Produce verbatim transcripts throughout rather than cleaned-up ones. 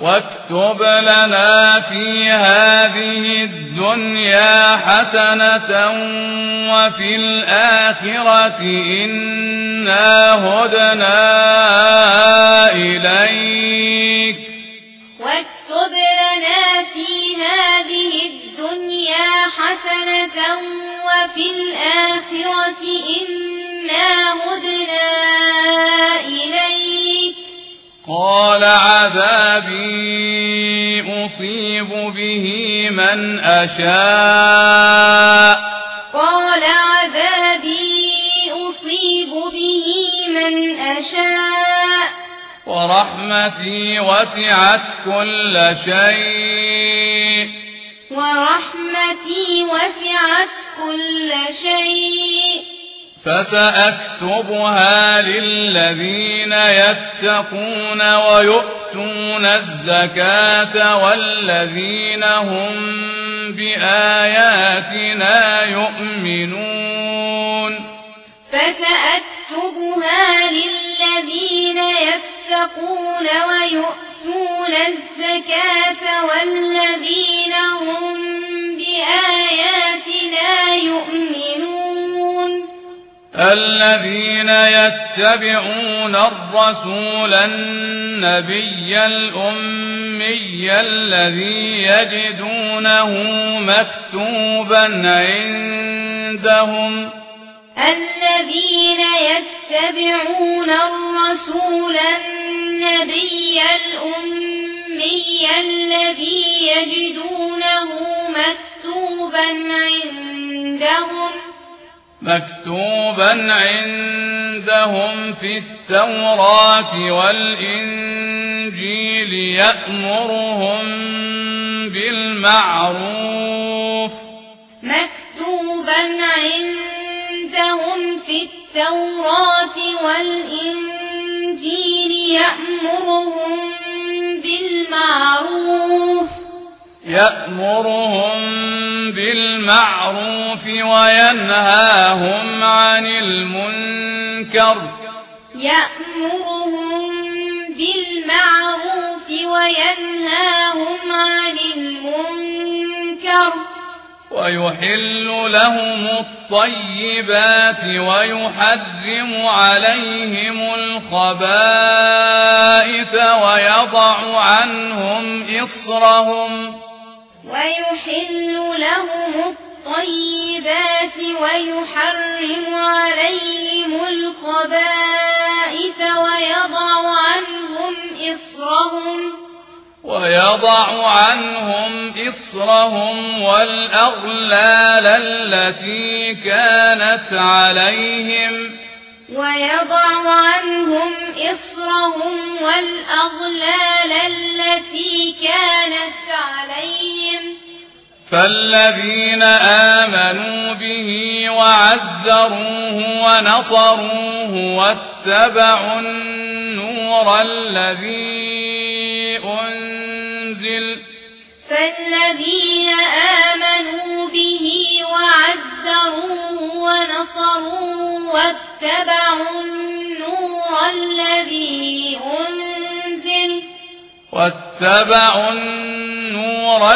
واكتب لنا في هذه الدنيا حسنة وفي الآخرة إنا هدنا إليك واكتب لنا في هذه الدنيا حسنة وفي الآخرة إنا هدنا إليك. قال عذابي أصيب به من أشاء قال عذابي أصيب به من أشاء ورحمتي وسعت كل شيء ورحمتي وسعت كل شيء فسأكتبها للذين يتقون ويؤتون الزكاة والذين هم بآياتنا يؤمنون. فسأكتبها للذين يتقون ويؤتون الزكاة والذين هم بآياتنا يؤمنون. الذين يتبعون الرسول النبي الأمي الذي يجدونه مكتوبا عندهم الذين يتبعون الرسول النبي الأمي الذي يجدونه مكتوبا عندهم مكتوبا عندهم في التوراة والإنجيل يأمرهم بالمعروف مكتوبا عندهم في التوراة والإنجيل يأمرهم بالمعروف يأمرهم بالمعروف وينهاهم عن المنكر يأمرهم بالمعروف وينهاهم عن المنكر ويحل لهم الطيبات ويحرم عليهم الخبائث ويضع عنهم إصرهم ويحل لهم الطيبات ويحرم عليهم الخبائث ويضع عنهم إصرهم ويضع عنهم إصرهم والأغلال التي كانت عليهم ويضع عنهم إصرهم والأغلال التي كانت عليهم. فالذين آمنوا به وعزروه ونصروه واتبعوا النور الذي أنزل فالذين آمنوا به وعزروه ونصروه واتبعوا النور الذي أنزل واتبعوا النور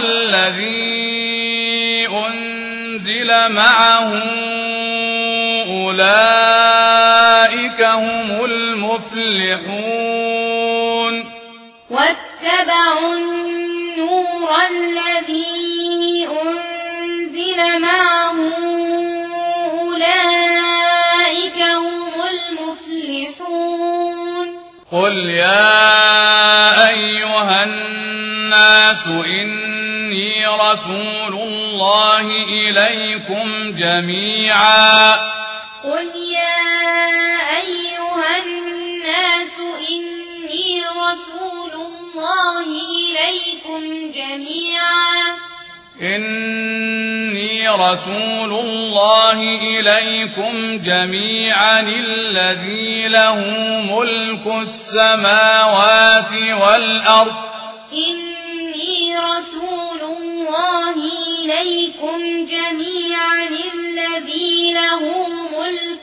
الذي أنزل معه أولئك هم المفلحون. واتبعوا النور الذي أنزل معه أولئك هم المفلحون. قل يا أيها الناس إني رسول الله إليكم جميعا قل يا أيها الناس إني رسول الله إليكم جميعا إني رسول الله إليكم جميعا الذي له ملك السماوات والأرض إني رسول الله إليكم جميعا الذي له ملك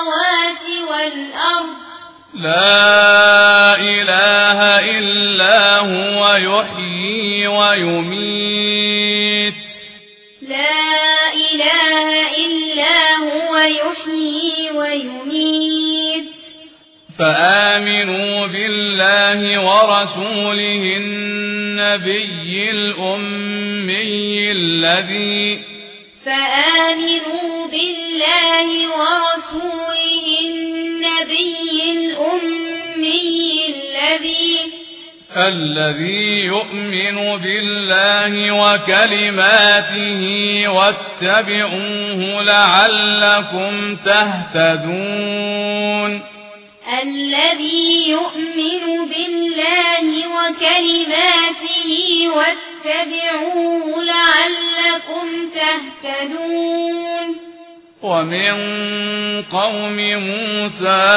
السماوات والأرض لا إله إلا هو يحيي ويميت لا إله إلا هو يحيي ويميت فآمنوا بالله ورسوله النبي الأمي الذي فآمنوا بالله ورسوله النبي الأمي الذي الذي يؤمن بالله وكلماته واتبعوه لعلكم تهتدون الذي يؤمن بالله وكلماته واتبعوه لعلكم تهتدون ومن قوم موسى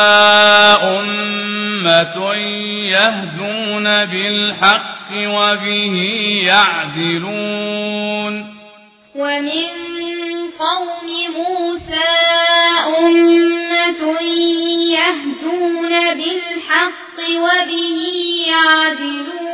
أمة يهدون بالحق وبه يعدلون ومن قوم موسى أمة يهدون بالحق وبه يعدلون